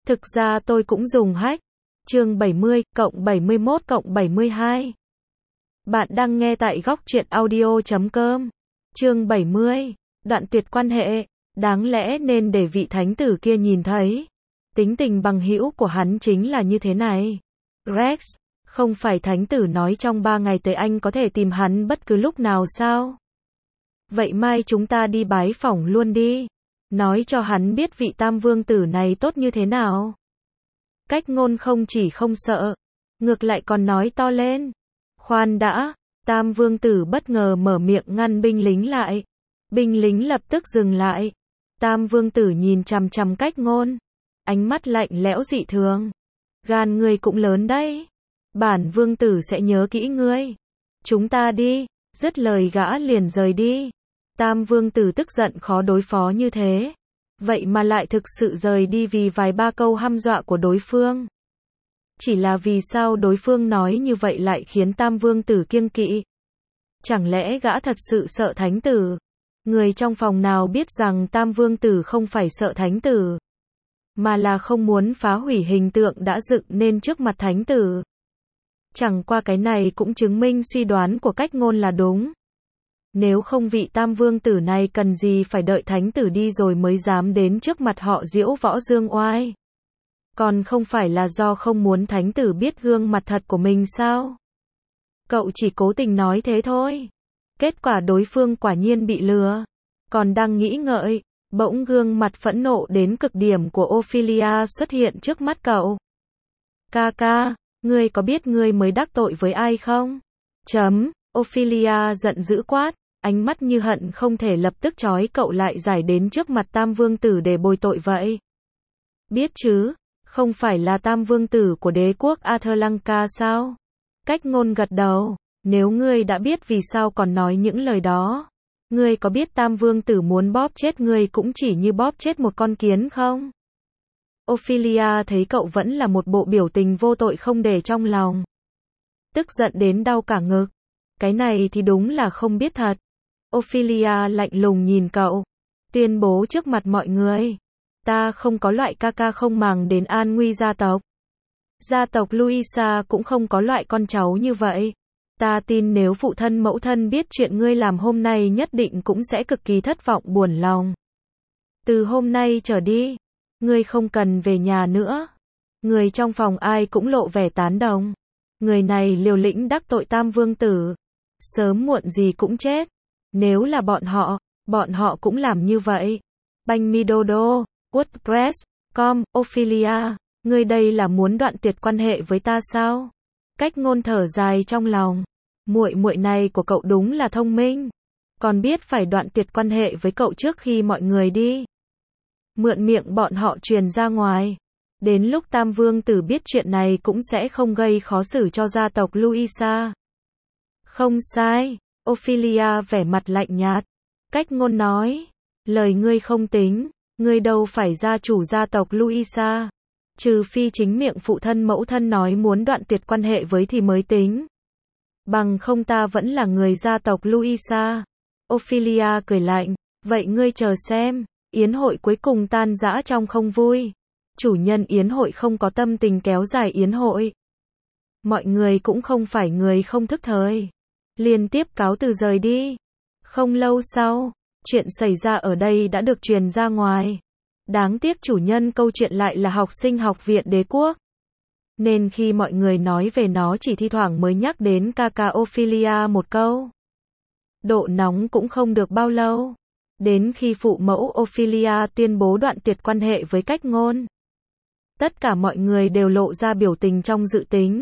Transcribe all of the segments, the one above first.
Thực ra tôi cũng dùng hack. Chương 70 cộng 71 cộng 72. Bạn đang nghe tại góc truyện audio.com. Chương 70. Đoạn tuyệt quan hệ. Đáng lẽ nên để vị thánh tử kia nhìn thấy. Tính tình bằng hữu của hắn chính là như thế này. Rex, không phải thánh tử nói trong 3 ngày tới anh có thể tìm hắn bất cứ lúc nào sao? Vậy mai chúng ta đi bái phỏng luôn đi. Nói cho hắn biết vị tam vương tử này tốt như thế nào. Cách ngôn không chỉ không sợ, ngược lại còn nói to lên. Khoan đã, tam vương tử bất ngờ mở miệng ngăn binh lính lại. Binh lính lập tức dừng lại. Tam vương tử nhìn chằm chằm cách ngôn. Ánh mắt lạnh lẽo dị thường. Gan ngươi cũng lớn đấy. Bản vương tử sẽ nhớ kỹ ngươi. Chúng ta đi. Dứt lời gã liền rời đi. Tam vương tử tức giận khó đối phó như thế. Vậy mà lại thực sự rời đi vì vài ba câu hăm dọa của đối phương. Chỉ là vì sao đối phương nói như vậy lại khiến tam vương tử kiêng kỵ? Chẳng lẽ gã thật sự sợ thánh tử? Người trong phòng nào biết rằng tam vương tử không phải sợ thánh tử, mà là không muốn phá hủy hình tượng đã dựng nên trước mặt thánh tử. Chẳng qua cái này cũng chứng minh suy đoán của cách ngôn là đúng. Nếu không vị tam vương tử này cần gì phải đợi thánh tử đi rồi mới dám đến trước mặt họ diễu võ dương oai. Còn không phải là do không muốn thánh tử biết gương mặt thật của mình sao? Cậu chỉ cố tình nói thế thôi. Kết quả đối phương quả nhiên bị lừa. Còn đang nghĩ ngợi, bỗng gương mặt phẫn nộ đến cực điểm của Ophelia xuất hiện trước mắt cậu. Ca, ngươi có biết ngươi mới đắc tội với ai không? Ophelia giận dữ quát, ánh mắt như hận không thể lập tức trói cậu lại giải đến trước mặt tam vương tử để bồi tội vậy. Biết chứ, không phải là tam vương tử của đế quốc Athlanka sao? Cách ngôn gật đầu, nếu ngươi đã biết vì sao còn nói những lời đó. Ngươi có biết tam vương tử muốn bóp chết ngươi cũng chỉ như bóp chết một con kiến không? Ophelia thấy cậu vẫn là một bộ biểu tình vô tội không để trong lòng. Tức giận đến đau cả ngực. Cái này thì đúng là không biết thật. Ophelia lạnh lùng nhìn cậu, tuyên bố trước mặt mọi người. Ta không có loại ca không màng đến an nguy gia tộc. Gia tộc Luisa cũng không có loại con cháu như vậy. Ta tin nếu phụ thân mẫu thân biết chuyện ngươi làm hôm nay nhất định cũng sẽ cực kỳ thất vọng buồn lòng. Từ hôm nay trở đi, ngươi không cần về nhà nữa. Người trong phòng ai cũng lộ vẻ tán đồng. Người này liều lĩnh đắc tội tam vương tử. Sớm muộn gì cũng chết. Nếu là bọn họ cũng làm như vậy. Banh mi đô đô, WordPress.com, Ophelia, ngươi đây là muốn đoạn tuyệt quan hệ với ta sao? Cách ngôn thở dài trong lòng. Muội này của cậu đúng là thông minh. Còn biết phải đoạn tuyệt quan hệ với cậu trước khi mọi người đi. Mượn miệng bọn họ truyền ra ngoài. Đến lúc tam vương tử biết chuyện này cũng sẽ không gây khó xử cho gia tộc Luisa. Không sai. Ophelia vẻ mặt lạnh nhạt. Cách ngôn nói. Lời ngươi không tính. Ngươi đâu phải gia chủ gia tộc Luisa. Trừ phi chính miệng phụ thân mẫu thân nói muốn đoạn tuyệt quan hệ với thì mới tính. Bằng không ta vẫn là người gia tộc Luisa. Ophelia cười lạnh. Vậy ngươi chờ xem. Yến hội cuối cùng tan rã trong không vui. Chủ nhân yến hội không có tâm tình kéo dài yến hội. Mọi người cũng không phải người không thức thời. Liên tiếp cáo từ rời đi. Không lâu sau, chuyện xảy ra ở đây đã được truyền ra ngoài. Đáng tiếc chủ nhân câu chuyện lại là học sinh học viện đế quốc. Nên khi mọi người nói về nó chỉ thi thoảng mới nhắc đến ca Ophelia một câu. Độ nóng cũng không được bao lâu. Đến khi phụ mẫu Ophelia tuyên bố đoạn tuyệt quan hệ với cách ngôn. Tất cả mọi người đều lộ ra biểu tình trong dự tính.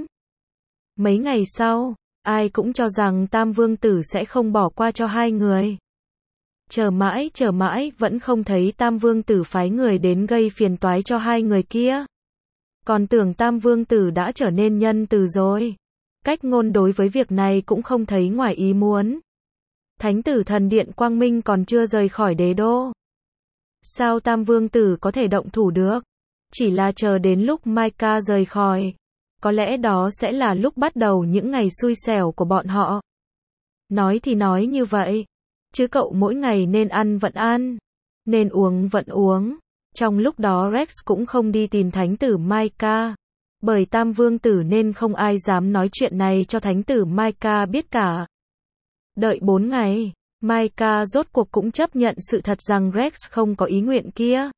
Mấy ngày sau, ai cũng cho rằng tam vương tử sẽ không bỏ qua cho hai người. Chờ mãi vẫn không thấy tam vương tử phái người đến gây phiền toái cho hai người kia. Còn tưởng tam vương tử đã trở nên nhân từ rồi. Cách ngôn đối với việc này cũng không thấy ngoài ý muốn. Thánh tử thần điện Quang Minh còn chưa rời khỏi đế đô. Sao tam vương tử có thể động thủ được? Chỉ là chờ đến lúc Micah rời khỏi. Có lẽ đó sẽ là lúc bắt đầu những ngày xui xẻo của bọn họ. Nói thì nói như vậy. Chứ cậu mỗi ngày nên ăn vẫn ăn. Nên uống vẫn uống. Trong lúc đó Rex cũng không đi tìm thánh tử Micah. Bởi Tam Vương Tử nên không ai dám nói chuyện này cho thánh tử Micah biết cả. Đợi 4 ngày, Micah rốt cuộc cũng chấp nhận sự thật rằng Rex không có ý nguyện kia.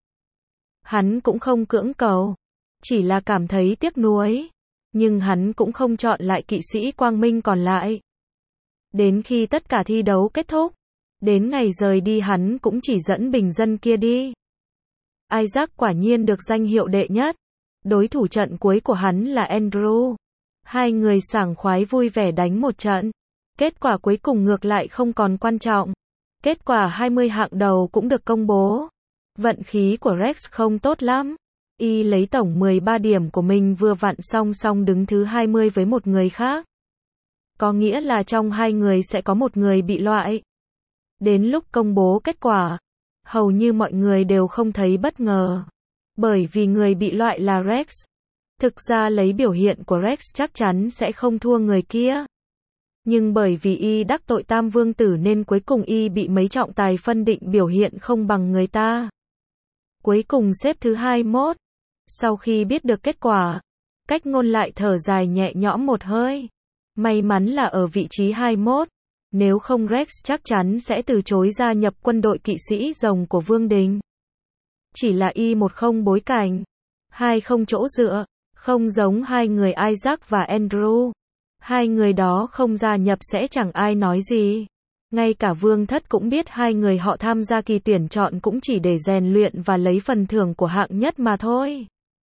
Hắn cũng không cưỡng cầu, chỉ là cảm thấy tiếc nuối. Nhưng hắn cũng không chọn lại kỵ sĩ quang minh còn lại. Đến khi tất cả thi đấu kết thúc, đến ngày rời đi hắn cũng chỉ dẫn bình dân kia đi. Isaac quả nhiên được danh hiệu đệ nhất. Đối thủ trận cuối của hắn là Andrew. Hai người sảng khoái vui vẻ đánh một trận. Kết quả cuối cùng ngược lại không còn quan trọng. Kết quả 20 hạng đầu cũng được công bố. Vận khí của Rex không tốt lắm. Y lấy tổng 13 điểm của mình vừa vặn song song đứng thứ 20 với một người khác. Có nghĩa là trong hai người sẽ có một người bị loại. Đến lúc công bố kết quả, hầu như mọi người đều không thấy bất ngờ. Bởi vì người bị loại là Rex. Thực ra lấy biểu hiện của Rex chắc chắn sẽ không thua người kia. Nhưng bởi vì y đắc tội Tam Vương Tử nên cuối cùng y bị mấy trọng tài phân định biểu hiện không bằng người ta. Cuối cùng xếp thứ 21. Sau khi biết được kết quả, Cách Ngôn lại thở dài nhẹ nhõm một hơi. May mắn là ở vị trí 21. Nếu không Rex chắc chắn sẽ từ chối gia nhập quân đội kỵ sĩ rồng của Vương Đình. Chỉ là y một không bối cảnh, hai không chỗ dựa, không giống hai người Isaac và Andrew. Hai người đó không gia nhập sẽ chẳng ai nói gì. Ngay cả Vương Thất cũng biết hai người họ tham gia kỳ tuyển chọn cũng chỉ để rèn luyện và lấy phần thưởng của hạng nhất mà thôi.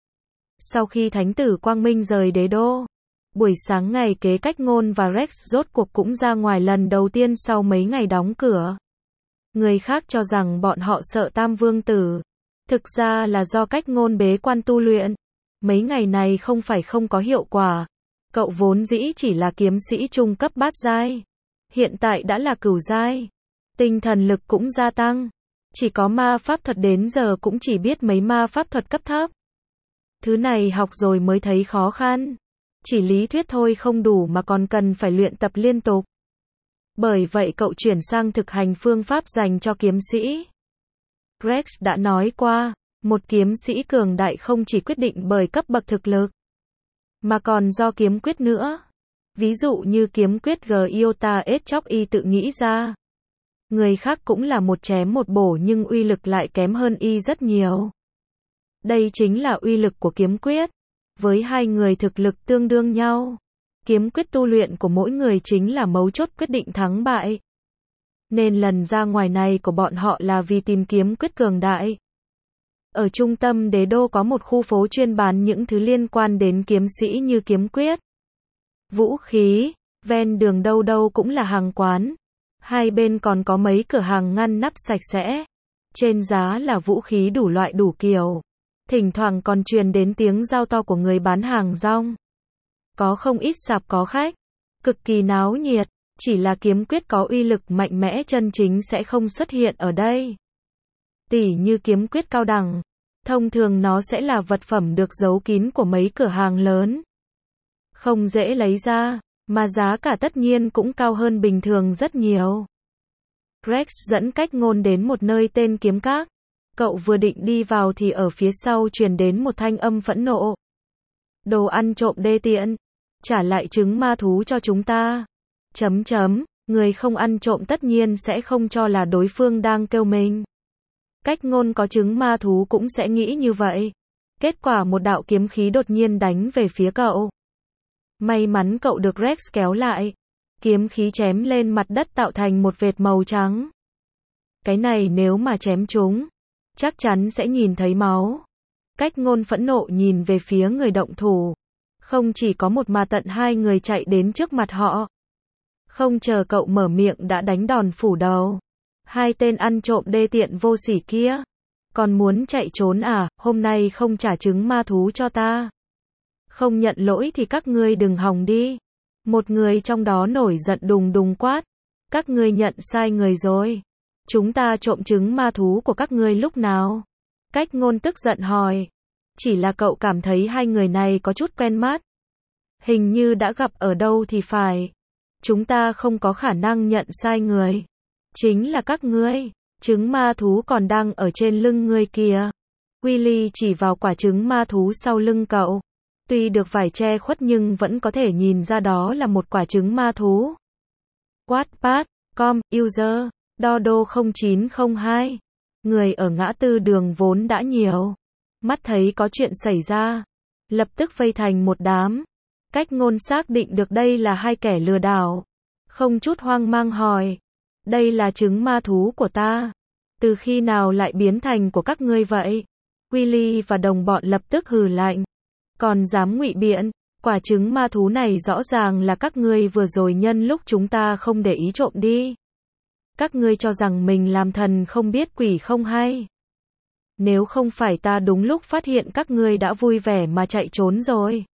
Sau khi Thánh tử Quang Minh rời đế đô, buổi sáng ngày kế Cách Ngôn và Rex rốt cuộc cũng ra ngoài lần đầu tiên sau mấy ngày đóng cửa. Người khác cho rằng bọn họ sợ Tam Vương Tử. Thực ra là do Cách Ngôn bế quan tu luyện. Mấy ngày này không phải không có hiệu quả. Cậu vốn dĩ chỉ là kiếm sĩ trung cấp bát giai. Hiện tại đã là cửu giai. Tinh thần lực cũng gia tăng. Chỉ có ma pháp thuật đến giờ cũng chỉ biết mấy ma pháp thuật cấp thấp. Thứ này học rồi mới thấy khó khăn. Chỉ lý thuyết thôi không đủ mà còn cần phải luyện tập liên tục. Bởi vậy cậu chuyển sang thực hành phương pháp dành cho kiếm sĩ. Rex đã nói qua, một kiếm sĩ cường đại không chỉ quyết định bởi cấp bậc thực lực, mà còn do kiếm quyết nữa. Ví dụ như kiếm quyết Giota S Chóc y tự nghĩ ra. Người khác cũng là một chém một bổ nhưng uy lực lại kém hơn y rất nhiều. Đây chính là uy lực của kiếm quyết. Với hai người thực lực tương đương nhau, kiếm quyết tu luyện của mỗi người chính là mấu chốt quyết định thắng bại. Nên lần ra ngoài này của bọn họ là vì tìm kiếm quyết cường đại. Ở trung tâm đế đô có một khu phố chuyên bán những thứ liên quan đến kiếm sĩ như kiếm quyết, vũ khí, ven đường đâu đâu cũng là hàng quán. Hai bên còn có mấy cửa hàng ngăn nắp sạch sẽ. Trên giá là vũ khí đủ loại đủ kiểu. Thỉnh thoảng còn truyền đến tiếng giao to của người bán hàng rong. Có không ít sạp có khách, cực kỳ náo nhiệt. Chỉ là kiếm quyết có uy lực mạnh mẽ chân chính sẽ không xuất hiện ở đây. Tỉ như kiếm quyết cao đẳng, thông thường nó sẽ là vật phẩm được giấu kín của mấy cửa hàng lớn. Không dễ lấy ra, mà giá cả tất nhiên cũng cao hơn bình thường rất nhiều. Rex dẫn Cách Ngôn đến một nơi tên Kiếm Các. Cậu vừa định đi vào thì ở phía sau truyền đến một thanh âm phẫn nộ. Đồ ăn trộm đê tiện, trả lại trứng ma thú cho chúng ta. Người không ăn trộm tất nhiên sẽ không cho là đối phương đang kêu mình. Cách Ngôn có trứng ma thú cũng sẽ nghĩ như vậy. Kết quả một đạo kiếm khí đột nhiên đánh về phía cậu. May mắn cậu được Rex kéo lại. Kiếm khí chém lên mặt đất tạo thành một vệt màu trắng. Cái này nếu mà chém trúng, chắc chắn sẽ nhìn thấy máu. Cách Ngôn phẫn nộ nhìn về phía người động thủ. Không chỉ có một mà tận hai người chạy đến trước mặt họ. Không chờ cậu mở miệng đã đánh đòn phủ đầu. Hai tên ăn trộm đê tiện vô sỉ kia. Còn muốn chạy trốn à, hôm nay không trả trứng ma thú cho ta. Không nhận lỗi thì các ngươi đừng hòng đi. Một người trong đó nổi giận đùng đùng quát. Các ngươi nhận sai người rồi. Chúng ta trộm trứng ma thú của các ngươi lúc nào? Cách Ngôn tức giận hỏi. Chỉ là cậu cảm thấy hai người này có chút quen mắt. Hình như đã gặp ở đâu thì phải. Chúng ta không có khả năng nhận sai người. Chính là các ngươi. Trứng ma thú còn đang ở trên lưng ngươi kìa. Willy chỉ vào quả trứng ma thú sau lưng cậu. Tuy được vải che khuất nhưng vẫn có thể nhìn ra đó là một quả trứng ma thú. Wattpad.com, user, Dodo0902. Người ở ngã tư đường vốn đã nhiều. Mắt thấy có chuyện xảy ra. Lập tức vây thành một đám. Cách ngôn xác định được đây là hai kẻ lừa đảo. Không chút hoang mang hỏi. Đây là trứng ma thú của ta. Từ khi nào lại biến thành của các ngươi vậy? Willy và đồng bọn lập tức hừ lạnh. Còn dám ngụy biện, quả trứng ma thú này rõ ràng là các ngươi vừa rồi nhân lúc chúng ta không để ý trộm đi. Các ngươi cho rằng mình làm thần không biết quỷ không hay. Nếu không phải ta đúng lúc phát hiện các ngươi đã vui vẻ mà chạy trốn rồi.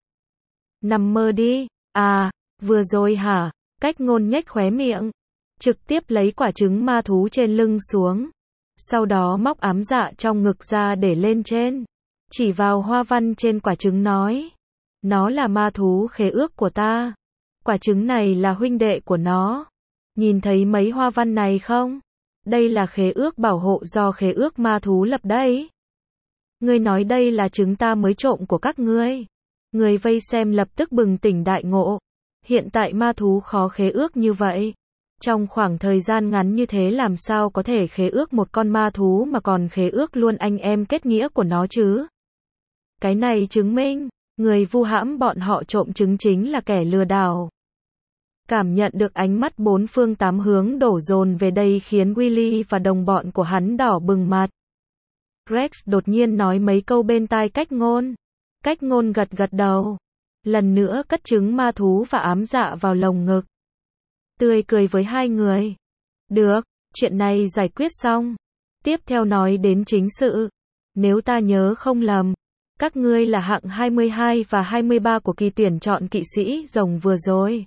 Nằm mơ đi, à, vừa rồi hả? Cách ngôn nhếch khóe miệng. Trực tiếp lấy quả trứng ma thú trên lưng xuống. Sau đó móc ám dạ trong ngực ra để lên trên. Chỉ vào hoa văn trên quả trứng nói. Nó là ma thú khế ước của ta. Quả trứng này là huynh đệ của nó. Nhìn thấy mấy hoa văn này không? Đây là khế ước bảo hộ do khế ước ma thú lập đấy. Ngươi nói đây là trứng ta mới trộm của các ngươi. Người vây xem lập tức bừng tỉnh đại ngộ. Hiện tại ma thú khó khế ước như vậy. Trong khoảng thời gian ngắn như thế làm sao có thể khế ước một con ma thú mà còn khế ước luôn anh em kết nghĩa của nó chứ? Cái này chứng minh, người vu hãm bọn họ trộm trứng chính là kẻ lừa đảo. Cảm nhận được ánh mắt bốn phương tám hướng đổ dồn về đây khiến Willy và đồng bọn của hắn đỏ bừng mặt. Rex đột nhiên nói mấy câu bên tai cách ngôn. Cách ngôn gật gật đầu. Lần nữa cất trứng ma thú và ám dạ vào lồng ngực. Tươi cười với hai người. Được, chuyện này giải quyết xong. Tiếp theo nói đến chính sự. Nếu ta nhớ không lầm, các ngươi là hạng 22 và 23 của kỳ tuyển chọn kỵ sĩ rồng vừa rồi.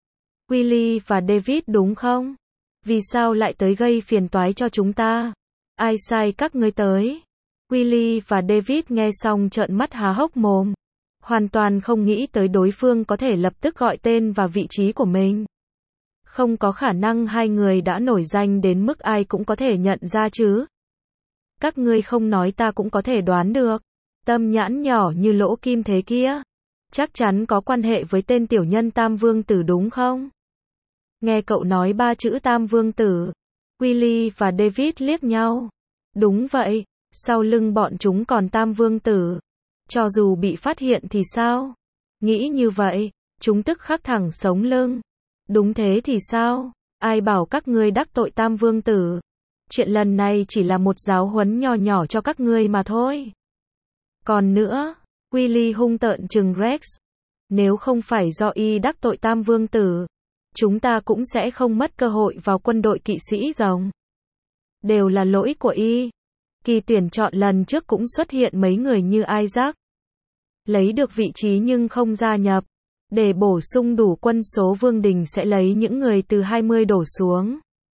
Willy và David đúng không? Vì sao lại tới gây phiền toái cho chúng ta? Ai sai các ngươi tới? Willy và David nghe xong trợn mắt há hốc mồm. Hoàn toàn không nghĩ tới đối phương có thể lập tức gọi tên và vị trí của mình. Không có khả năng hai người đã nổi danh đến mức ai cũng có thể nhận ra chứ. Các ngươi không nói ta cũng có thể đoán được. Tâm nhãn nhỏ như lỗ kim thế kia. Chắc chắn có quan hệ với tên tiểu nhân Tam Vương Tử đúng không? Nghe cậu nói ba chữ Tam Vương Tử. Willy và David liếc nhau. Đúng vậy, sau lưng bọn chúng còn Tam Vương Tử. Cho dù bị phát hiện thì sao? Nghĩ như vậy, chúng tức khắc thẳng sống lưng. Đúng thế thì sao? Ai bảo các ngươi đắc tội Tam Vương Tử? Chuyện lần này chỉ là một giáo huấn nho nhỏ cho các ngươi mà thôi. Còn nữa, Willy hung tợn trừng Rex. Nếu không phải do y đắc tội Tam Vương Tử, chúng ta cũng sẽ không mất cơ hội vào quân đội kỵ sĩ rồng. Đều là lỗi của y. Kỳ tuyển chọn lần trước cũng xuất hiện mấy người như Isaac. Lấy được vị trí nhưng không gia nhập. Để bổ sung đủ quân số Vương Đình sẽ lấy những người từ 20 đổ xuống.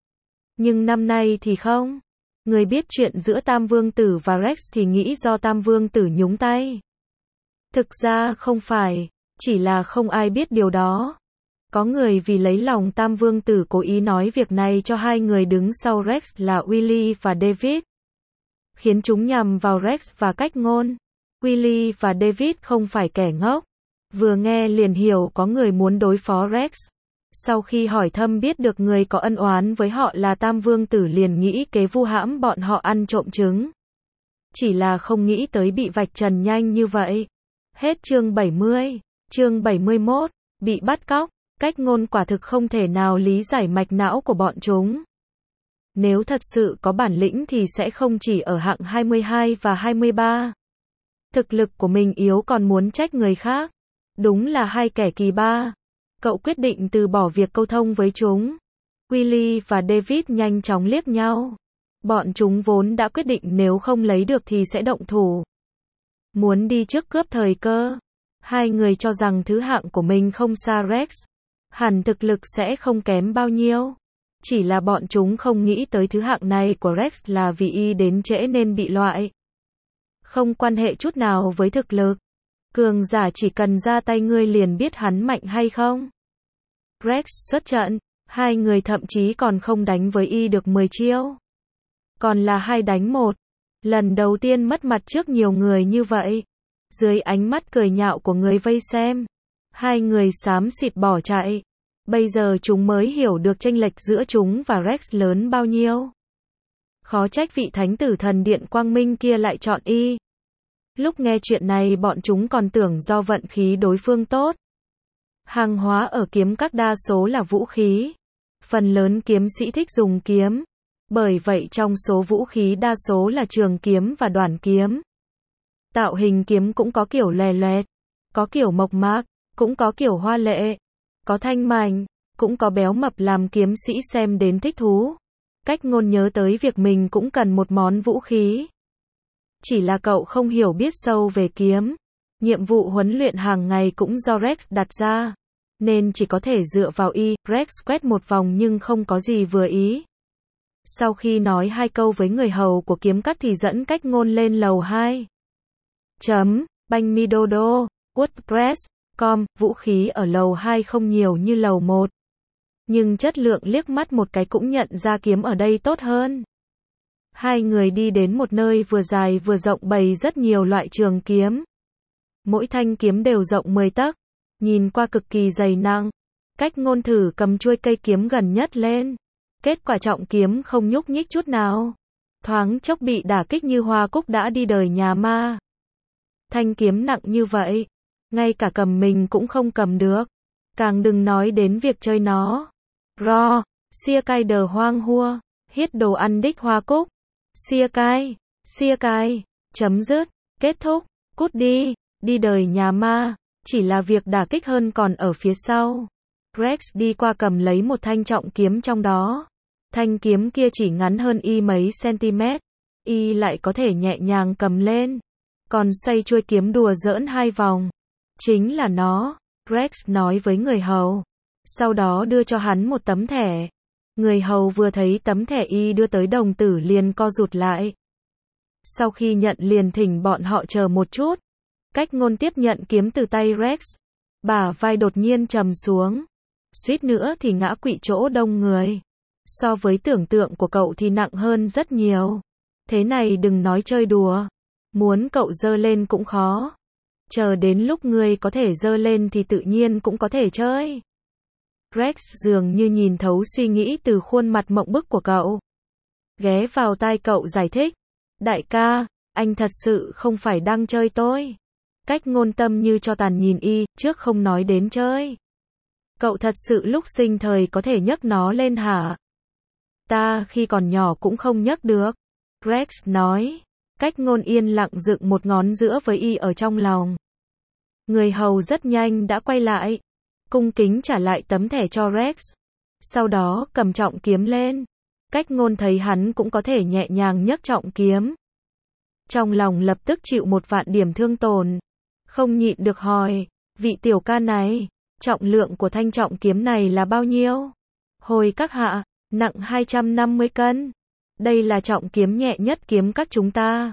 Nhưng năm nay thì không. Người biết chuyện giữa Tam Vương Tử và Rex thì nghĩ do Tam Vương Tử nhúng tay. Thực ra không phải, chỉ là không ai biết điều đó. Có người vì lấy lòng Tam Vương Tử cố ý nói việc này cho hai người đứng sau Rex là Willy và David. Khiến chúng nhằm vào Rex và cách ngôn. Willy và David không phải kẻ ngốc. Vừa nghe liền hiểu có người muốn đối phó Rex. Sau khi hỏi thăm biết được người có ân oán với họ là Tam Vương Tử liền nghĩ kế vu hãm bọn họ ăn trộm trứng. Chỉ là không nghĩ tới bị vạch trần nhanh như vậy. Hết chương 70. Chương 71. Bị bắt cóc. Cách ngôn quả thực không thể nào lý giải mạch não của bọn chúng. Nếu thật sự có bản lĩnh thì sẽ không chỉ ở hạng 22 và 23. Thực lực của mình yếu còn muốn trách người khác. Đúng là hai kẻ kỳ ba. Cậu quyết định từ bỏ việc câu thông với chúng. Willy và David nhanh chóng liếc nhau. Bọn chúng vốn đã quyết định nếu không lấy được thì sẽ động thủ. Muốn đi trước cướp thời cơ. Hai người cho rằng thứ hạng của mình không xa Rex. Hẳn thực lực sẽ không kém bao nhiêu. Chỉ là bọn chúng không nghĩ tới thứ hạng này của Rex là vì y đến trễ nên bị loại. Không quan hệ chút nào với thực lực. Cường giả chỉ cần ra tay ngươi liền biết hắn mạnh hay không. Rex xuất trận, hai người thậm chí còn không đánh với y được 10 chiêu. Còn là 2 đánh 1. Lần đầu tiên mất mặt trước nhiều người như vậy. Dưới ánh mắt cười nhạo của người vây xem, hai người xám xịt bỏ chạy. Bây giờ chúng mới hiểu được chênh lệch giữa chúng và Rex lớn bao nhiêu. Khó trách vị thánh tử thần điện quang minh kia lại chọn y. Lúc nghe chuyện này bọn chúng còn tưởng do vận khí đối phương tốt. Hàng hóa ở kiếm các đa số là vũ khí. Phần lớn kiếm sĩ thích dùng kiếm. Bởi vậy trong số vũ khí đa số là trường kiếm và đoản kiếm. Tạo hình kiếm cũng có kiểu lòe loẹt, có kiểu mộc mạc, cũng có kiểu hoa lệ, có thanh mảnh, cũng có béo mập làm kiếm sĩ xem đến thích thú. Cách Ngôn nhớ tới việc mình cũng cần một món vũ khí. Chỉ là cậu không hiểu biết sâu về kiếm. Nhiệm vụ huấn luyện hàng ngày cũng do Rex đặt ra, nên chỉ có thể dựa vào y. Rex quét một vòng nhưng không có gì vừa ý. Sau khi nói hai câu với người hầu của kiếm các thì dẫn Cách Ngôn lên lầu 2. Banh mi đô đô, WordPress.com, vũ khí ở lầu 2 không nhiều như lầu 1. Nhưng chất lượng liếc mắt một cái cũng nhận ra kiếm ở đây tốt hơn. Hai người đi đến một nơi vừa dài vừa rộng bày rất nhiều loại trường kiếm. Mỗi thanh kiếm đều rộng 10 tấc, nhìn qua cực kỳ dày nặng. Cách Ngôn thử cầm chuôi cây kiếm gần nhất lên. Kết quả trọng kiếm không nhúc nhích chút nào. Thoáng chốc bị đả kích như hoa cúc đã đi đời nhà ma. Thanh kiếm nặng như vậy, ngay cả cầm mình cũng không cầm được. Càng đừng nói đến việc chơi nó. Ro, xia cai đờ hoang hua, hiết đồ ăn đích hoa cúc. Xia cai, chấm dứt, kết thúc, cút đi, đi đời nhà ma, chỉ là việc đả kích hơn còn ở phía sau. Rex đi qua cầm lấy một thanh trọng kiếm trong đó. Thanh kiếm kia chỉ ngắn hơn y mấy cm, y lại có thể nhẹ nhàng cầm lên, còn xoay chuôi kiếm đùa giỡn 2 vòng. Chính là nó, Rex nói với người hầu. Sau đó đưa cho hắn một tấm thẻ. Người hầu vừa thấy tấm thẻ y đưa tới đồng tử liền co rụt lại. Sau khi nhận liền thỉnh bọn họ chờ một chút. Cách Ngôn tiếp nhận kiếm từ tay Rex. Bả vai đột nhiên trầm xuống. Suýt nữa thì ngã quỵ chỗ đông người. So với tưởng tượng của cậu thì nặng hơn rất nhiều. Thế này đừng nói chơi đùa. Muốn cậu giơ lên cũng khó. Chờ đến lúc ngươi có thể giơ lên thì tự nhiên cũng có thể chơi. Rex dường như nhìn thấu suy nghĩ từ khuôn mặt mộng bức của cậu. Ghé vào tai cậu giải thích. Đại ca, anh thật sự không phải đang chơi tôi. Cách Ngôn tâm như cho tàn nhìn y, trước không nói đến chơi. Cậu thật sự lúc sinh thời có thể nhấc nó lên hả? Ta khi còn nhỏ cũng không nhấc được. Rex nói. Cách Ngôn yên lặng dựng một ngón giữa với y ở trong lòng. Người hầu rất nhanh đã quay lại. Cung kính trả lại tấm thẻ cho Rex. Sau đó cầm trọng kiếm lên. Cách Ngôn thấy hắn cũng có thể nhẹ nhàng nhấc trọng kiếm. Trong lòng lập tức chịu 1.000.000 điểm thương tổn. Không nhịn được hỏi. Vị tiểu ca này, trọng lượng của thanh trọng kiếm này là bao nhiêu? Hồi các hạ, nặng 250 cân. Đây là trọng kiếm nhẹ nhất kiếm các chúng ta.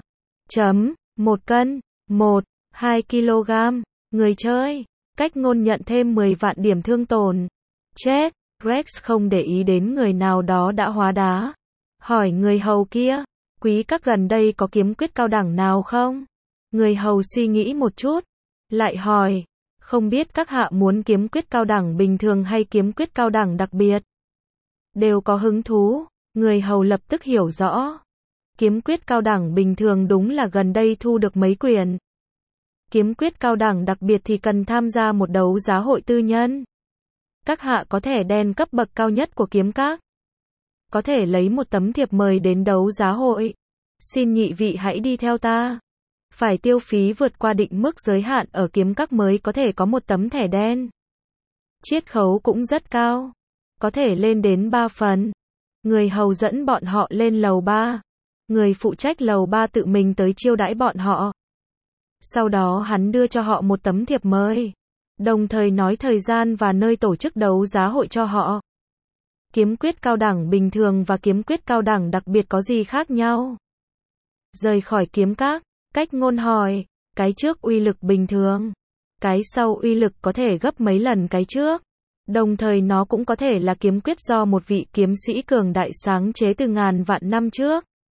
1 cân, 2 kg. Người chơi. Cách Ngôn nhận thêm 10.000.000 điểm thương tổn. Chết, Rex không để ý đến người nào đó đã hóa đá. Hỏi người hầu kia, quý các gần đây có kiếm quyết cao đẳng nào không? Người hầu suy nghĩ một chút, lại hỏi, không biết các hạ muốn kiếm quyết cao đẳng bình thường hay kiếm quyết cao đẳng đặc biệt? Đều có hứng thú, người hầu lập tức hiểu rõ. Kiếm quyết cao đẳng bình thường đúng là gần đây thu được mấy quyển. Kiếm quyết cao đẳng đặc biệt thì cần tham gia một đấu giá hội tư nhân. Các hạ có thẻ đen cấp bậc cao nhất của kiếm các. Có thể lấy một tấm thiệp mời đến đấu giá hội. Xin nhị vị hãy đi theo ta. Phải tiêu phí vượt qua định mức giới hạn ở kiếm các mới có thể có một tấm thẻ đen. Chiết khấu cũng rất cao. Có thể lên đến 3 phần. Người hầu dẫn bọn họ lên lầu 3. Người phụ trách lầu 3 tự mình tới chiêu đãi bọn họ. Sau đó hắn đưa cho họ một tấm thiệp mời. Đồng thời nói thời gian và nơi tổ chức đấu giá hội cho họ. Kiếm quyết cao đẳng bình thường và kiếm quyết cao đẳng đặc biệt có gì khác nhau? Rời khỏi kiếm các, Cách Ngôn hỏi, cái trước uy lực bình thường. Cái sau uy lực có thể gấp mấy lần cái trước. Đồng thời nó cũng có thể là kiếm quyết do một vị kiếm sĩ cường đại sáng chế từ ngàn vạn năm trước.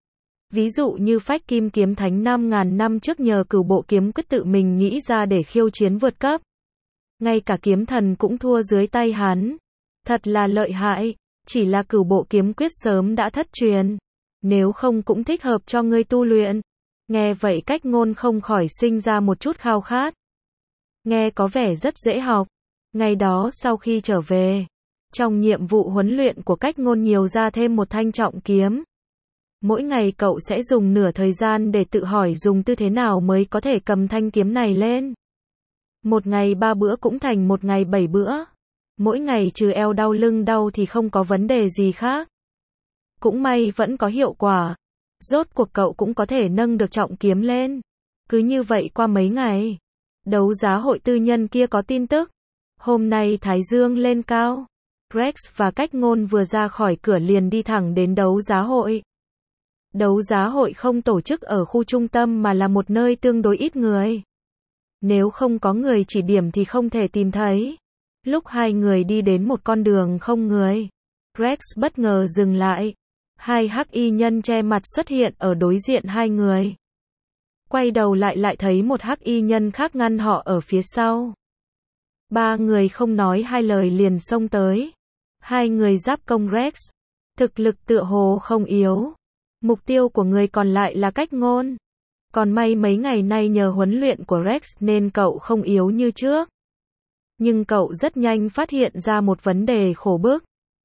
Ví dụ như phách kim kiếm thánh 5.000 năm trước nhờ cửu bộ kiếm quyết tự mình nghĩ ra để khiêu chiến vượt cấp. Ngay cả kiếm thần cũng thua dưới tay hắn. Thật là lợi hại, chỉ là cửu bộ kiếm quyết sớm đã thất truyền. Nếu không cũng thích hợp cho ngươi tu luyện. Nghe vậy Cách Ngôn không khỏi sinh ra một chút khao khát. Nghe có vẻ rất dễ học. Ngày đó sau khi trở về, trong nhiệm vụ huấn luyện của Cách Ngôn nhiều ra thêm một thanh trọng kiếm. Mỗi ngày cậu sẽ dùng nửa thời gian để tự hỏi dùng tư thế nào mới có thể cầm thanh kiếm này lên. Một ngày 3 bữa cũng thành một ngày 7 bữa. Mỗi ngày trừ eo đau lưng đau thì không có vấn đề gì khác. Cũng may vẫn có hiệu quả. Rốt cuộc cậu cũng có thể nâng được trọng kiếm lên. Cứ như vậy qua mấy ngày, đấu giá hội tư nhân kia có tin tức. Hôm nay Thái Dương lên cao. Rex và Cách Ngôn vừa ra khỏi cửa liền đi thẳng đến đấu giá hội. Đấu giá hội không tổ chức ở khu trung tâm mà là một nơi tương đối ít người. Nếu không có người chỉ điểm thì không thể tìm thấy. Lúc hai người đi đến một con đường không người, Rex bất ngờ dừng lại. Hai hắc y nhân che mặt xuất hiện ở đối diện hai người. Quay đầu lại thấy một hắc y nhân khác ngăn họ ở phía sau. Ba người không nói hai lời liền xông tới. Hai người giáp công Rex. Thực lực tựa hồ không yếu. Mục tiêu của người còn lại là Cách Ngôn. Còn may mấy ngày nay nhờ huấn luyện của Rex nên cậu không yếu như trước. Nhưng cậu rất nhanh phát hiện ra một vấn đề khổ bức.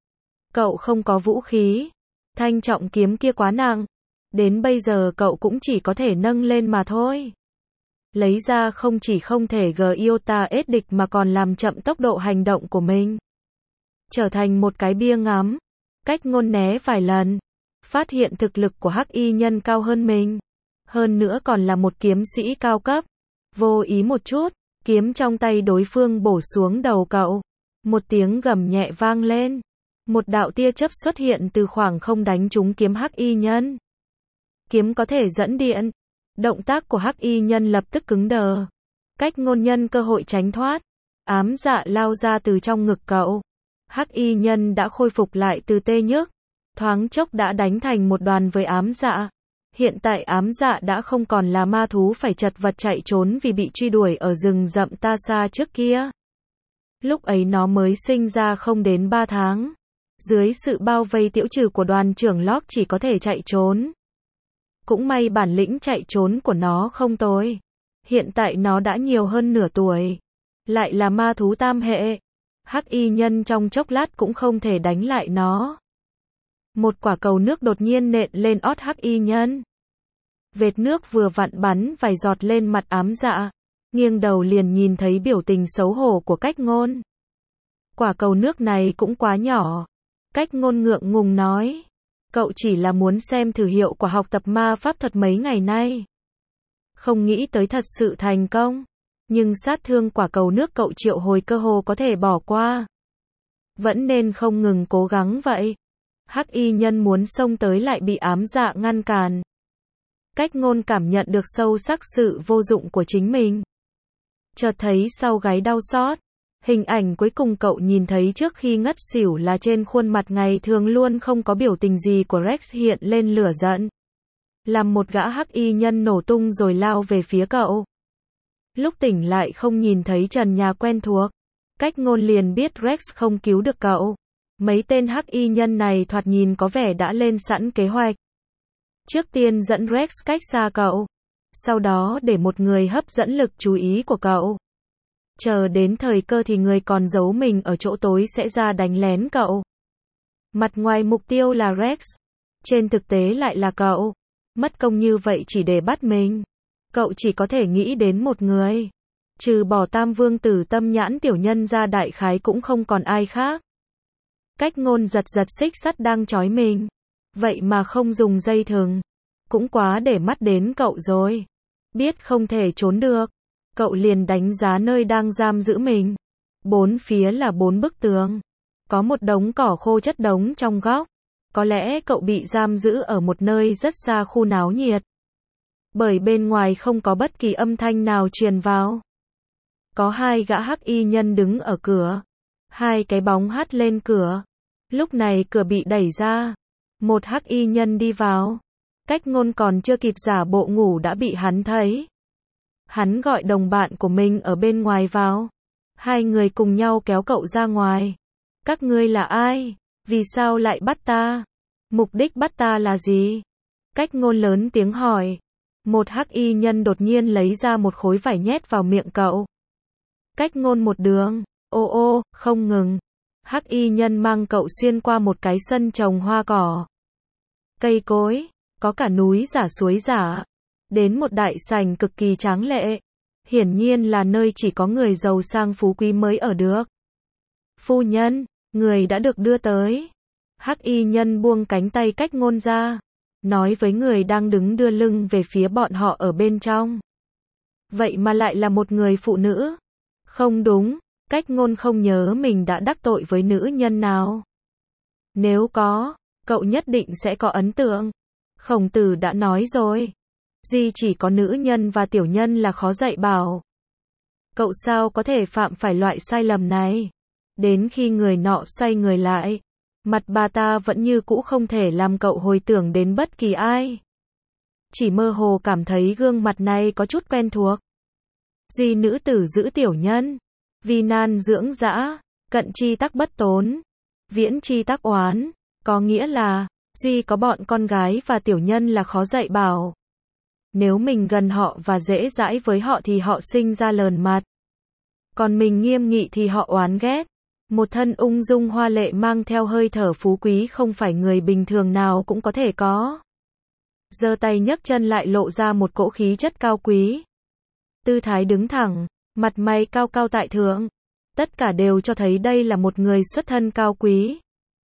Cậu không có vũ khí. Thanh trọng kiếm kia quá nặng. Đến bây giờ cậu cũng chỉ có thể nâng lên mà thôi. Lấy ra không chỉ không thể Giota ết địch mà còn làm chậm tốc độ hành động của mình. Trở thành một cái bia ngắm. Cách Ngôn né vài lần. Phát hiện thực lực của hắc y nhân cao hơn mình. Hơn nữa còn là một kiếm sĩ cao cấp. Vô ý một chút, kiếm trong tay đối phương bổ xuống đầu cậu. Một tiếng gầm nhẹ vang lên. Một đạo tia chớp xuất hiện từ khoảng không đánh trúng kiếm hắc y nhân. Kiếm có thể dẫn điện. Động tác của hắc y nhân lập tức cứng đờ. Cách Ngôn nhân cơ hội tránh thoát. Ám dạ lao ra từ trong ngực cậu. Hắc y nhân đã khôi phục lại từ tê nhức. Thoáng chốc đã đánh thành một đoàn với ám dạ. Hiện tại ám dạ đã không còn là ma thú phải chật vật chạy trốn vì bị truy đuổi ở rừng rậm Ta Xa trước kia. Lúc ấy nó mới sinh ra không đến 3 tháng. Dưới sự bao vây tiễu trừ của đoàn trưởng Locke chỉ có thể chạy trốn. Cũng may bản lĩnh chạy trốn của nó không tồi. Hiện tại nó đã nhiều hơn nửa tuổi. Lại là ma thú tam hệ. Hắc y nhân trong chốc lát cũng không thể đánh lại nó. Một quả cầu nước đột nhiên nện lên ót hắc y nhân. Vệt nước vừa vặn bắn vài giọt lên mặt ám dạ. Nghiêng đầu liền nhìn thấy biểu tình xấu hổ của Cách Ngôn. Quả cầu nước này cũng quá nhỏ. Cách Ngôn ngượng ngùng nói. Cậu chỉ là muốn xem thử hiệu quả học tập ma pháp thuật mấy ngày nay. Không nghĩ tới thật sự thành công. Nhưng sát thương quả cầu nước cậu triệu hồi cơ hồ có thể bỏ qua. Vẫn nên không ngừng cố gắng vậy. Hắc y nhân muốn xông tới lại bị ám dạ ngăn cản. Cách Ngôn cảm nhận được sâu sắc sự vô dụng của chính mình. Chợt thấy sau gáy đau xót. Hình ảnh cuối cùng cậu nhìn thấy trước khi ngất xỉu là trên khuôn mặt ngày thường luôn không có biểu tình gì của Rex hiện lên lửa giận. Làm một gã hắc y nhân nổ tung rồi lao về phía cậu. Lúc tỉnh lại không nhìn thấy trần nhà quen thuộc. Cách Ngôn liền biết Rex không cứu được cậu. Mấy tên hắc y nhân này thoạt nhìn có vẻ đã lên sẵn kế hoạch. Trước tiên dẫn Rex cách xa cậu. Sau đó để một người hấp dẫn lực chú ý của cậu. Chờ đến thời cơ thì người còn giấu mình ở chỗ tối sẽ ra đánh lén cậu. Mặt ngoài mục tiêu là Rex. Trên thực tế lại là cậu. Mất công như vậy chỉ để bắt mình. Cậu chỉ có thể nghĩ đến một người. Trừ bỏ Tam Vương Tử Tâm Nhãn tiểu nhân ra đại khái cũng không còn ai khác. Cách Ngôn giật xích sắt đang trói mình. Vậy mà không dùng dây thừng. Cũng quá để mắt đến cậu rồi. Biết không thể trốn được. Cậu liền đánh giá nơi đang giam giữ mình. Bốn phía là 4 bức tường. Có một đống cỏ khô chất đống trong góc. Có lẽ cậu bị giam giữ ở một nơi rất xa khu náo nhiệt. Bởi bên ngoài không có bất kỳ âm thanh nào truyền vào. Có 2 gã hắc y nhân đứng ở cửa. 2 cái bóng hắt lên cửa. Lúc này cửa bị đẩy ra. Một hắc y nhân đi vào. Cách Ngôn còn chưa kịp giả bộ ngủ đã bị hắn thấy. Hắn gọi đồng bạn của mình ở bên ngoài vào. Hai người cùng nhau kéo cậu ra ngoài. Các ngươi là ai? Vì sao lại bắt ta? Mục đích bắt ta là gì? Cách Ngôn lớn tiếng hỏi. Một hắc y nhân đột nhiên lấy ra một khối vải nhét vào miệng cậu. Cách Ngôn một đường. Ô ô, không ngừng. Hắc y nhân mang cậu xuyên qua một cái sân trồng hoa cỏ. Cây cối, có cả núi giả suối giả. Đến một đại sảnh cực kỳ tráng lệ. Hiển nhiên là nơi chỉ có người giàu sang phú quý mới ở được. Phu nhân, người đã được đưa tới. Hắc y nhân buông cánh tay Cách Ngôn ra. Nói với người đang đứng đưa lưng về phía bọn họ ở bên trong. Vậy mà lại là một người phụ nữ. Không đúng, Cách Ngôn không nhớ mình đã đắc tội với nữ nhân nào. Nếu có, cậu nhất định sẽ có ấn tượng. Khổng Tử đã nói rồi. Duy chỉ có nữ nhân và tiểu nhân là khó dạy bảo. Cậu sao có thể phạm phải loại sai lầm này? Đến khi người nọ xoay người lại, mặt bà ta vẫn như cũ không thể làm cậu hồi tưởng đến bất kỳ ai. Chỉ mơ hồ cảm thấy gương mặt này có chút quen thuộc. Duy nữ tử giữ tiểu nhân, vi nan dưỡng dã, cận chi tắc bất tốn, viễn chi tắc oán, có nghĩa là, duy có bọn con gái và tiểu nhân là khó dạy bảo. Nếu mình gần họ và dễ dãi với họ thì họ sinh ra lờn mặt. Còn mình nghiêm nghị thì họ oán ghét. Một thân ung dung hoa lệ mang theo hơi thở phú quý không phải người bình thường nào cũng có thể có. Giơ tay nhấc chân lại lộ ra một cỗ khí chất cao quý. Tư thái đứng thẳng, mặt mày cao cao tại thượng. Tất cả đều cho thấy đây là một người xuất thân cao quý.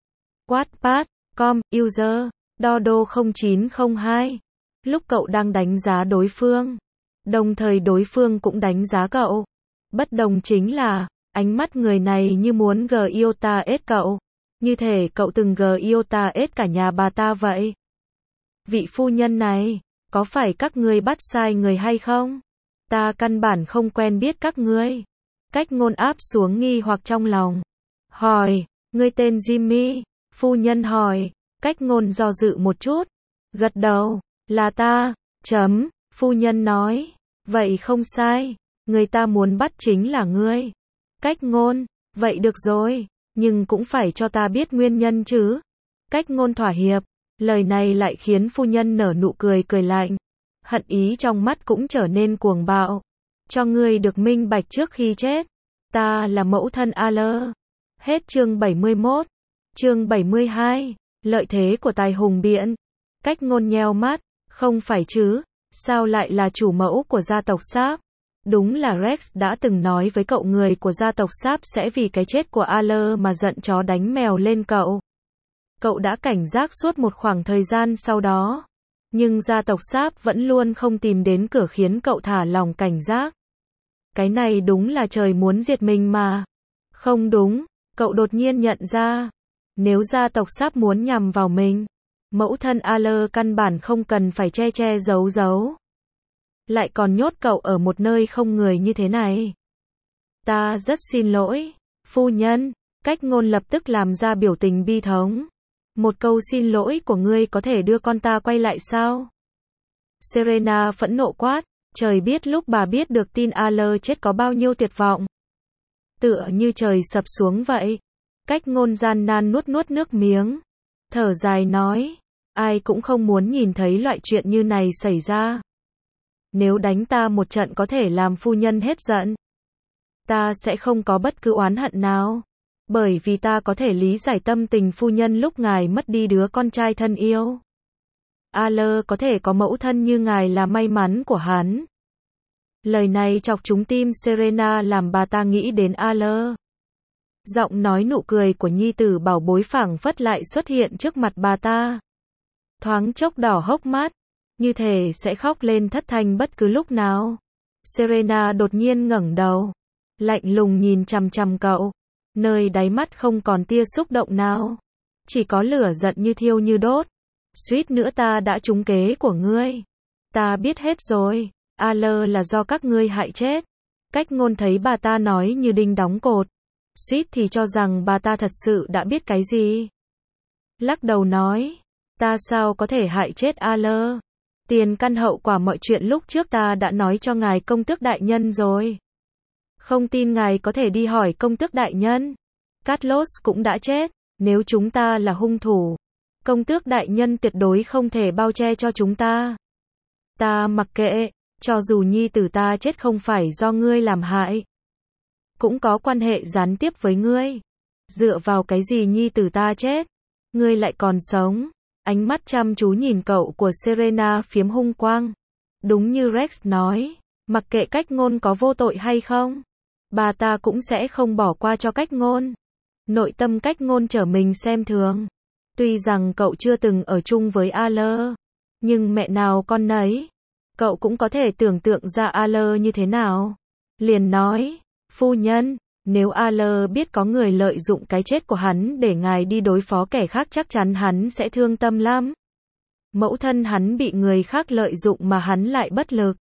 Wattpad.com, user, Dodo 0902. Lúc cậu đang đánh giá đối phương, đồng thời đối phương cũng đánh giá cậu. Bất đồng chính là, ánh mắt người này như muốn GIOTA-S cậu. Như thể cậu từng GIOTA-S cả nhà bà ta vậy. Vị phu nhân này, có phải các ngươi bắt sai người hay không? Ta căn bản không quen biết các ngươi. Cách Ngôn áp xuống nghi hoặc trong lòng. Hỏi, ngươi tên Jimmy? Phu nhân hỏi. Cách Ngôn do dự một chút. Gật đầu, là ta. Phu nhân nói. Vậy không sai, người ta muốn bắt chính là ngươi. Cách Ngôn, vậy được rồi, nhưng cũng phải cho ta biết nguyên nhân chứ. Cách Ngôn thỏa hiệp, lời này lại khiến phu nhân nở nụ cười cười lạnh. Hận ý trong mắt cũng trở nên cuồng bạo. Cho ngươi được minh bạch trước khi chết. Ta là mẫu thân A Lơ. Hết chương 71. Chương 72. Lợi thế của tài hùng biện. Cách Ngôn nheo mắt. Không phải chứ, sao lại là chủ mẫu của gia tộc Sáp? Đúng là Rex đã từng nói với cậu người của gia tộc Sáp sẽ vì cái chết của A Lơ mà giận chó đánh mèo lên cậu. Cậu đã cảnh giác suốt một khoảng thời gian sau đó. Nhưng gia tộc Sáp vẫn luôn không tìm đến cửa khiến cậu thả lòng cảnh giác. Cái này đúng là trời muốn diệt mình mà. Không đúng, cậu đột nhiên nhận ra. Nếu gia tộc Sáp muốn nhằm vào mình, mẫu thân A Lơ căn bản không cần phải che che giấu giấu. Lại còn nhốt cậu ở một nơi không người như thế này. Ta rất xin lỗi, phu nhân. Cách Ngôn lập tức làm ra biểu tình bi thống. Một câu xin lỗi của ngươi có thể đưa con ta quay lại sao? Serena phẫn nộ quát. Trời biết lúc bà biết được tin A Lơ chết có bao nhiêu tuyệt vọng. Tựa như trời sập xuống vậy. Cách Ngôn gian nan nuốt nuốt nước miếng. Thở dài nói. Ai cũng không muốn nhìn thấy loại chuyện như này xảy ra. Nếu đánh ta một trận có thể làm phu nhân hết giận. Ta sẽ không có bất cứ oán hận nào. Bởi vì ta có thể lý giải tâm tình phu nhân lúc ngài mất đi đứa con trai thân yêu. A Lơ có thể có mẫu thân như ngài là may mắn của hắn. Lời này chọc trúng tim Serena làm bà ta nghĩ đến A Lơ. Giọng nói nụ cười của nhi tử bảo bối phảng phất lại xuất hiện trước mặt bà ta. Thoáng chốc đỏ hốc mắt, như thể sẽ khóc lên thất thanh bất cứ lúc nào. Serena đột nhiên ngẩng đầu, lạnh lùng nhìn chằm chằm cậu, nơi đáy mắt không còn tia xúc động nào, chỉ có lửa giận như thiêu như đốt. Suýt nữa ta đã trúng kế của ngươi. Ta biết hết rồi, A Lơ là do các ngươi hại chết. Cách Ngôn thấy bà ta nói như đinh đóng cột, suýt thì cho rằng bà ta thật sự đã biết cái gì. Lắc đầu nói, Ta sao có thể hại chết A-lơ? Tiền căn hậu quả mọi chuyện lúc trước ta đã nói cho ngài công tước đại nhân rồi. Không tin ngài có thể đi hỏi công tước đại nhân. Carlos cũng đã chết, nếu chúng ta là hung thủ, công tước đại nhân tuyệt đối không thể bao che cho chúng ta. Ta mặc kệ, cho dù nhi tử ta chết không phải do ngươi làm hại, cũng có quan hệ gián tiếp với ngươi. Dựa vào cái gì nhi tử ta chết, ngươi lại còn sống? Ánh mắt chăm chú nhìn cậu của Serena phiếm hung quang. Đúng như Rex nói, mặc kệ cách ngôn có vô tội hay không, bà ta cũng sẽ không bỏ qua cho cách ngôn. Nội tâm cách ngôn trở mình xem thường. Tuy rằng cậu chưa từng ở chung với A-lơ, nhưng mẹ nào con nấy, cậu cũng có thể tưởng tượng ra A-lơ như thế nào. Liền nói, phu nhân, nếu A-lơ biết có người lợi dụng cái chết của hắn để ngài đi đối phó kẻ khác chắc chắn hắn sẽ thương tâm lắm. Mẫu thân hắn bị người khác lợi dụng mà hắn lại bất lực.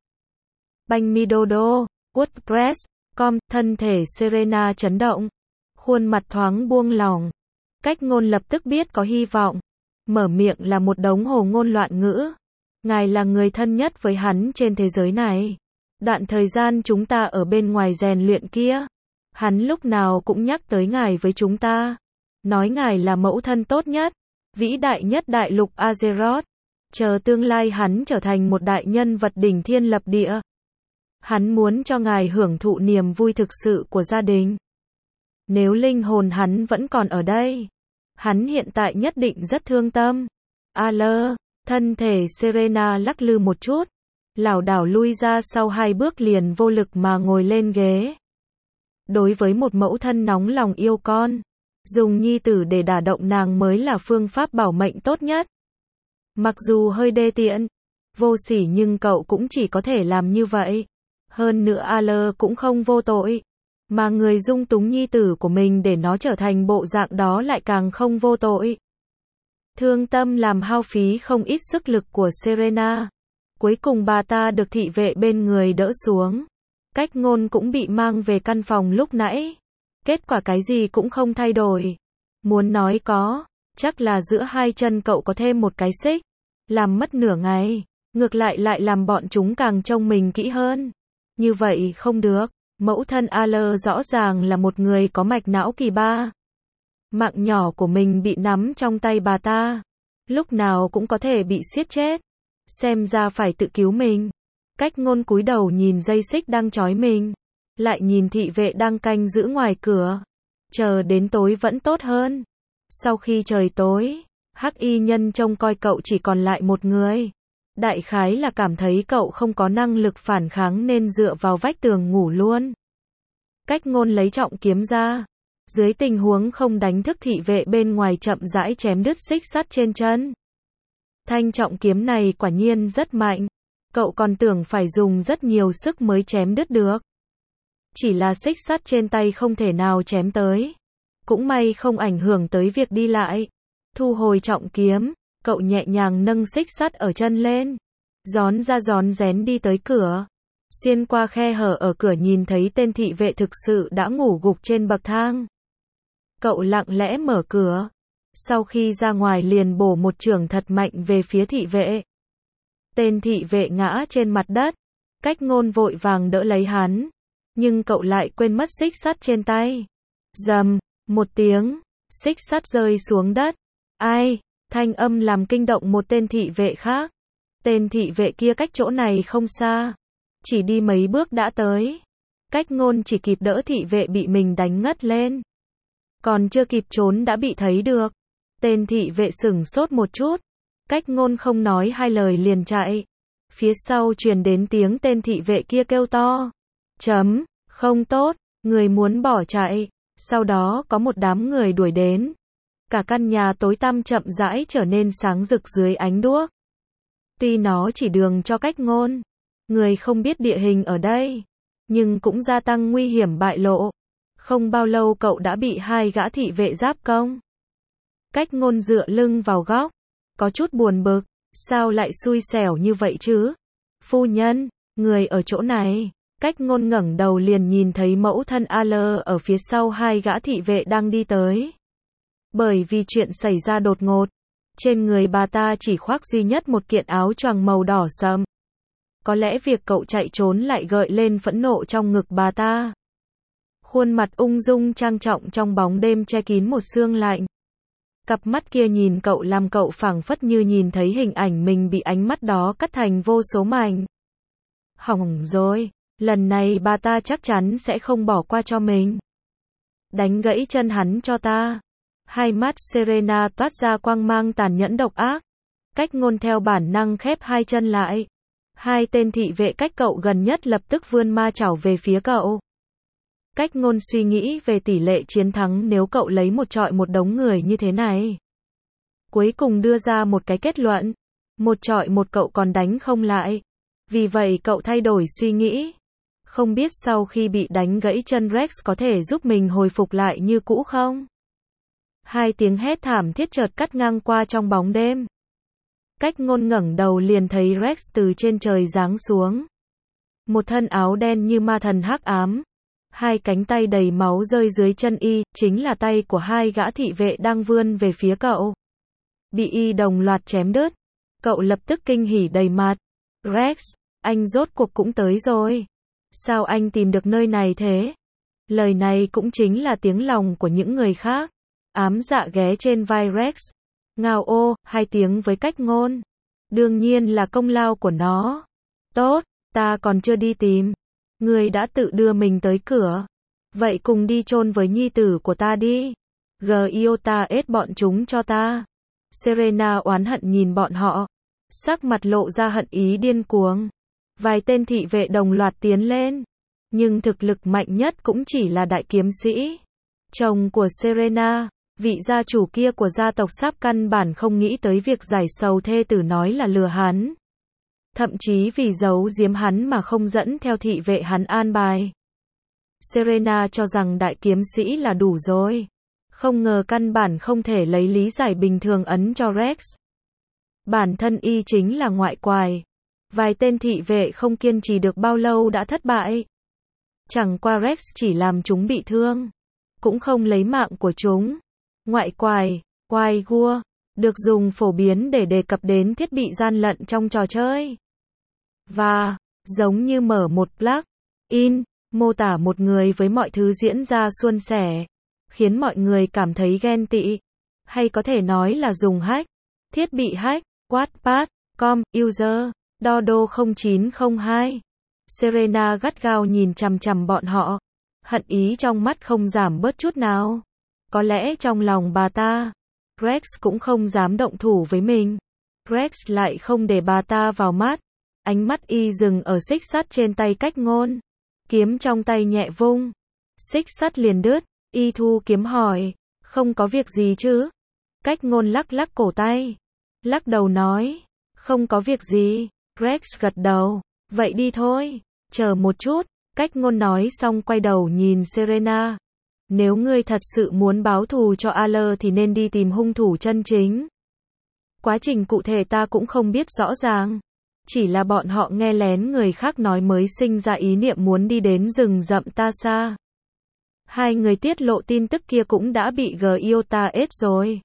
Banh mi đô đô, WordPress.com, thân thể Serena chấn động. Khuôn mặt thoáng buông lỏng. Cách ngôn lập tức biết có hy vọng. Mở miệng là một đống hồ ngôn loạn ngữ. Ngài là người thân nhất với hắn trên thế giới này. Đoạn thời gian chúng ta ở bên ngoài rèn luyện kia, hắn lúc nào cũng nhắc tới ngài với chúng ta. Nói ngài là mẫu thân tốt nhất, vĩ đại nhất đại lục Azeroth. Chờ tương lai hắn trở thành một đại nhân vật đỉnh thiên lập địa. Hắn muốn cho ngài hưởng thụ niềm vui thực sự của gia đình. Nếu linh hồn hắn vẫn còn ở đây, hắn hiện tại nhất định rất thương tâm. A-lơ, thân thể Serena lắc lư một chút, lảo đảo lui ra sau 2 bước liền vô lực mà ngồi lên ghế. Đối với một mẫu thân nóng lòng yêu con, dùng nhi tử để đả động nàng mới là phương pháp bảo mệnh tốt nhất. Mặc dù hơi đê tiện, vô sỉ nhưng cậu cũng chỉ có thể làm như vậy. Hơn nữa A-lơ cũng không vô tội, mà người dung túng nhi tử của mình để nó trở thành bộ dạng đó lại càng không vô tội. Thương tâm làm hao phí không ít sức lực của Serena. Cuối cùng bà ta được thị vệ bên người đỡ xuống. Cách ngôn cũng bị mang về căn phòng lúc nãy. Kết quả cái gì cũng không thay đổi. Muốn nói có, chắc là giữa hai chân cậu có thêm một cái xích. Làm mất nửa ngày, ngược lại lại làm bọn chúng càng trông mình kỹ hơn. Như vậy không được, mẫu thân A-lơ rõ ràng là một người có mạch não kỳ ba. Mạng nhỏ của mình bị nắm trong tay bà ta, lúc nào cũng có thể bị siết chết. Xem ra phải tự cứu mình. Cách ngôn cúi đầu nhìn dây xích đang trói mình, lại nhìn thị vệ đang canh giữ ngoài cửa. Chờ đến tối vẫn tốt hơn. Sau khi trời tối, hắc y nhân trông coi cậu chỉ còn lại một người. Đại khái là cảm thấy cậu không có năng lực phản kháng nên dựa vào vách tường ngủ luôn. Cách ngôn lấy trọng kiếm ra. Dưới tình huống không đánh thức thị vệ bên ngoài chậm rãi chém đứt xích sắt trên chân. Thanh trọng kiếm này quả nhiên rất mạnh. Cậu còn tưởng phải dùng rất nhiều sức mới chém đứt được. Chỉ là xích sắt trên tay không thể nào chém tới. Cũng may không ảnh hưởng tới việc đi lại. Thu hồi trọng kiếm, cậu nhẹ nhàng nâng xích sắt ở chân lên. Rón ra rón rén đi tới cửa. Xuyên qua khe hở ở cửa nhìn thấy tên thị vệ thực sự đã ngủ gục trên bậc thang. Cậu lặng lẽ mở cửa. Sau khi ra ngoài liền bổ một chưởng thật mạnh về phía thị vệ. Tên thị vệ ngã trên mặt đất. Cách ngôn vội vàng đỡ lấy hắn. Nhưng cậu lại quên mất xích sắt trên tay. Rầm, một tiếng, xích sắt rơi xuống đất. Ai? Thanh âm làm kinh động một tên thị vệ khác. Tên thị vệ kia cách chỗ này không xa. Chỉ đi mấy bước đã tới. Cách ngôn chỉ kịp đỡ thị vệ bị mình đánh ngất lên. Còn chưa kịp trốn đã bị thấy được. Tên thị vệ sửng sốt một chút. Cách ngôn không nói hai lời liền chạy. Phía sau truyền đến tiếng tên thị vệ kia kêu to. Không tốt, người muốn bỏ chạy. Sau đó có một đám người đuổi đến. Cả căn nhà tối tăm chậm rãi trở nên sáng rực dưới ánh đuốc. Tuy nó chỉ đường cho cách ngôn, người không biết địa hình ở đây, nhưng cũng gia tăng nguy hiểm bại lộ. Không bao lâu cậu đã bị 2 gã thị vệ giáp công. Cách ngôn dựa lưng vào góc, có chút buồn bực, sao lại xui xẻo như vậy chứ? Phu nhân, người ở chỗ này. Cách ngôn ngẩng đầu liền nhìn thấy mẫu thân A-lơ ở phía sau 2 gã thị vệ đang đi tới. Bởi vì chuyện xảy ra đột ngột, Trên người bà ta chỉ khoác duy nhất một kiện áo choàng màu đỏ sẫm. Có lẽ việc cậu chạy trốn lại gợi lên phẫn nộ trong ngực bà ta. Khuôn mặt ung dung trang trọng trong bóng đêm che kín một sương lạnh. Cặp mắt kia nhìn cậu làm cậu phảng phất như nhìn thấy hình ảnh mình bị ánh mắt đó cắt thành vô số mảnh. Hỏng rồi, lần này bà ta chắc chắn sẽ không bỏ qua cho mình. Đánh gãy chân hắn cho ta. Hai mắt Serena toát ra quang mang tàn nhẫn độc ác. Cách Ngôn theo bản năng khép hai chân lại. Hai tên thị vệ cách cậu gần nhất lập tức vươn ma chảo về phía cậu. Cách Ngôn suy nghĩ về tỷ lệ chiến thắng nếu cậu lấy một trọi một đống người như thế này. Cuối cùng đưa ra một cái kết luận. Một trọi một cậu còn đánh không lại. Vì vậy cậu thay đổi suy nghĩ. Không biết sau khi bị đánh gãy chân Rex có thể giúp mình hồi phục lại như cũ không? Hai tiếng hét thảm thiết chợt cắt ngang qua trong bóng đêm. Cách Ngôn ngẩng đầu liền thấy Rex từ trên trời giáng xuống. Một thân áo đen như ma thần hắc ám. Hai cánh tay đầy máu rơi dưới chân y, chính là tay của hai gã thị vệ đang vươn về phía cậu. Bị y đồng loạt chém đứt. Cậu lập tức kinh hỉ đầy mặt. Rex, anh rốt cuộc cũng tới rồi. Sao anh tìm được nơi này thế? Lời này cũng chính là tiếng lòng của những người khác. Ám dạ ghé trên vai Rex. Ngao ô, hai tiếng với Cách Ngôn. Đương nhiên là công lao của nó. Tốt, ta còn chưa đi tìm. Người đã tự đưa mình tới cửa. Vậy cùng đi chôn với nhi tử của ta đi. Giota ết bọn chúng cho ta. Serena oán hận nhìn bọn họ. Sắc mặt lộ ra hận ý điên cuồng. Vài tên thị vệ đồng loạt tiến lên. Nhưng thực lực mạnh nhất cũng chỉ là đại kiếm sĩ. Chồng của Serena, vị gia chủ kia của gia tộc Sáp căn bản không nghĩ tới việc giải sầu thê tử nói là lừa hắn. Thậm chí vì giấu giếm hắn mà không dẫn theo thị vệ hắn an bài. Serena cho rằng đại kiếm sĩ là đủ rồi. Không ngờ căn bản không thể lấy lý giải bình thường ấn cho Rex. Bản thân y chính là ngoại quài. Vài tên thị vệ không kiên trì được bao lâu đã thất bại. Chẳng qua Rex chỉ làm chúng bị thương. Cũng không lấy mạng của chúng. Ngoại quài, quài gua, được dùng phổ biến để đề cập đến thiết bị gian lận trong trò chơi. Và, giống như mở một plug-in, mô tả một người với mọi thứ diễn ra suôn sẻ, khiến mọi người cảm thấy ghen tị. Hay có thể nói là dùng hack, thiết bị hack, Wattpad.com, user, Dodo 0902. Serena gắt gao nhìn chằm chằm bọn họ. Hận ý trong mắt không giảm bớt chút nào. Có lẽ trong lòng bà ta, Rex cũng không dám động thủ với mình. Rex lại không để bà ta vào mắt. Ánh mắt y dừng ở xích sắt trên tay Cách Ngôn. Kiếm trong tay nhẹ vung. Xích sắt liền đứt. Y thu kiếm hỏi. Không có việc gì chứ? Cách Ngôn lắc lắc cổ tay. Lắc đầu nói. Không có việc gì. Rex gật đầu. Vậy đi thôi. Chờ một chút. Cách Ngôn nói xong quay đầu nhìn Serena. Nếu ngươi thật sự muốn báo thù cho Aller thì nên đi tìm hung thủ chân chính. Quá trình cụ thể ta cũng không biết rõ ràng. Chỉ là bọn họ nghe lén người khác nói mới sinh ra ý niệm muốn đi đến rừng rậm Tasa. Hai người tiết lộ tin tức kia cũng đã bị Giota ết rồi.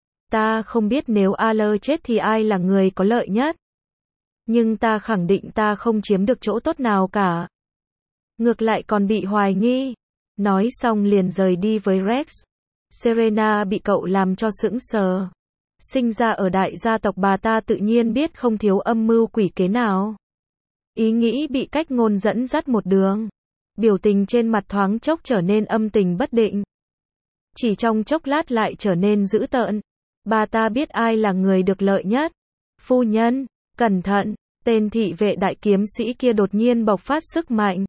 Ta không biết nếu Aller chết thì ai là người có lợi nhất. Nhưng ta khẳng định ta không chiếm được chỗ tốt nào cả. Ngược lại còn bị hoài nghi. Nói xong liền rời đi với Rex. Serena bị cậu làm cho sững sờ. Sinh ra ở đại gia tộc bà ta tự nhiên biết không thiếu âm mưu quỷ kế nào. Ý nghĩ bị Cách Ngôn dẫn dắt một đường. Biểu tình trên mặt thoáng chốc trở nên âm tình bất định. Chỉ trong chốc lát lại trở nên dữ tợn. Bà ta biết ai là người được lợi nhất. Phu nhân, cẩn thận, tên thị vệ đại kiếm sĩ kia đột nhiên bộc phát sức mạnh.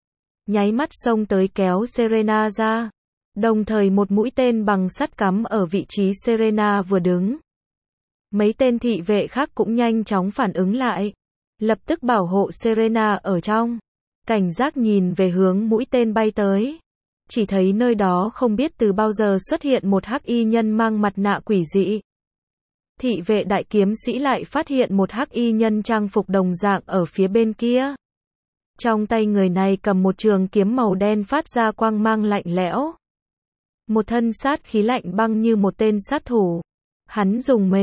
Nháy mắt xông tới kéo Serena ra. Đồng thời một mũi tên bằng sắt cắm ở vị trí Serena vừa đứng. Mấy tên thị vệ khác cũng nhanh chóng phản ứng lại. Lập tức bảo hộ Serena ở trong. Cảnh giác nhìn về hướng mũi tên bay tới. Chỉ thấy nơi đó không biết từ bao giờ xuất hiện một hắc y nhân mang mặt nạ quỷ dị. Thị vệ đại kiếm sĩ lại phát hiện một hắc y nhân trang phục đồng dạng ở phía bên kia. Trong tay người này cầm một trường kiếm màu đen phát ra quang mang lạnh lẽo. Một thân sát khí lạnh băng như một tên sát thủ. Hắn dùng mình.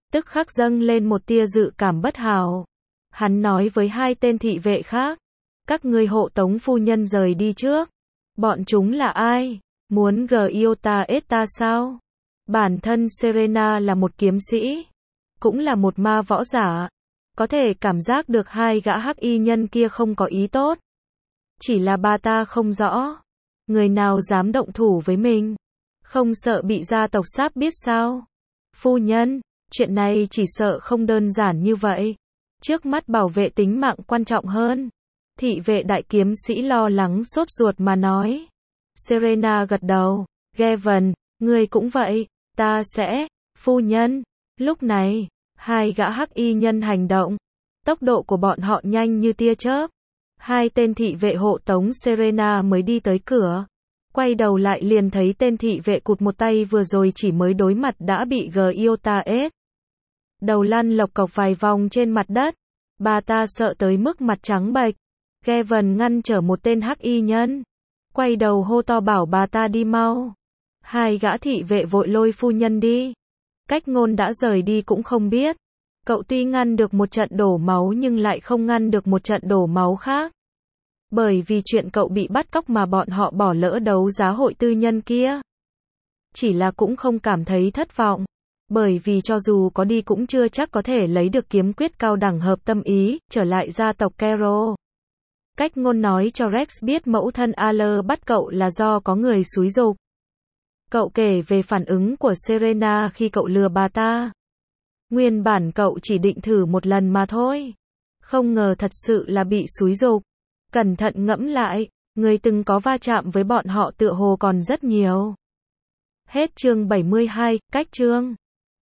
tức khắc dâng lên một tia dự cảm bất hảo. Hắn nói với hai tên thị vệ khác, các ngươi hộ tống phu nhân rời đi trước. Bọn chúng là ai? Muốn Giota Esta sao? Bản thân Serena là một kiếm sĩ, cũng là một ma võ giả, có thể cảm giác được hai gã hắc y nhân kia không có ý tốt. Chỉ là bà ta không rõ, người nào dám động thủ với mình, không sợ bị gia tộc Sáp biết sao? Phu nhân, chuyện này chỉ sợ không đơn giản như vậy. Trước mắt bảo vệ tính mạng quan trọng hơn. Thị vệ đại kiếm sĩ lo lắng sốt ruột mà nói. Serena gật đầu. Gavin, ngươi cũng vậy, ta sẽ, phu nhân. Lúc này, hai gã hắc y nhân hành động. Tốc độ của bọn họ nhanh như tia chớp. Hai tên thị vệ hộ tống Serena mới đi tới cửa. Quay đầu lại liền thấy tên thị vệ cụt một tay vừa rồi chỉ mới đối mặt đã bị Giota ết. Đầu lăn lộc cọc vài vòng trên mặt đất. Bà ta sợ tới mức mặt trắng bệch. Gavin ngăn trở một tên hắc y nhân. Quay đầu hô to bảo bà ta đi mau. Hai gã thị vệ vội lôi phu nhân đi. Cách ngôn đã rời đi cũng không biết. Cậu tuy ngăn được một trận đổ máu nhưng lại không ngăn được một trận đổ máu khác. Bởi vì chuyện cậu bị bắt cóc mà bọn họ bỏ lỡ đấu giá hội tư nhân kia. Chỉ là cũng không cảm thấy thất vọng. Bởi vì cho dù có đi cũng chưa chắc có thể lấy được kiếm quyết cao đẳng hợp tâm ý, trở lại gia tộc Carol. Cách ngôn nói cho Rex biết mẫu thân Aller bắt cậu là do có người xúi giục. Cậu kể về phản ứng của Serena khi cậu lừa bà ta. Nguyên bản cậu chỉ định thử một lần mà thôi. Không ngờ thật sự là bị xúi giục. Cẩn thận ngẫm lại, người từng có va chạm với bọn họ tựa hồ còn rất nhiều. Hết chương 72, cách chương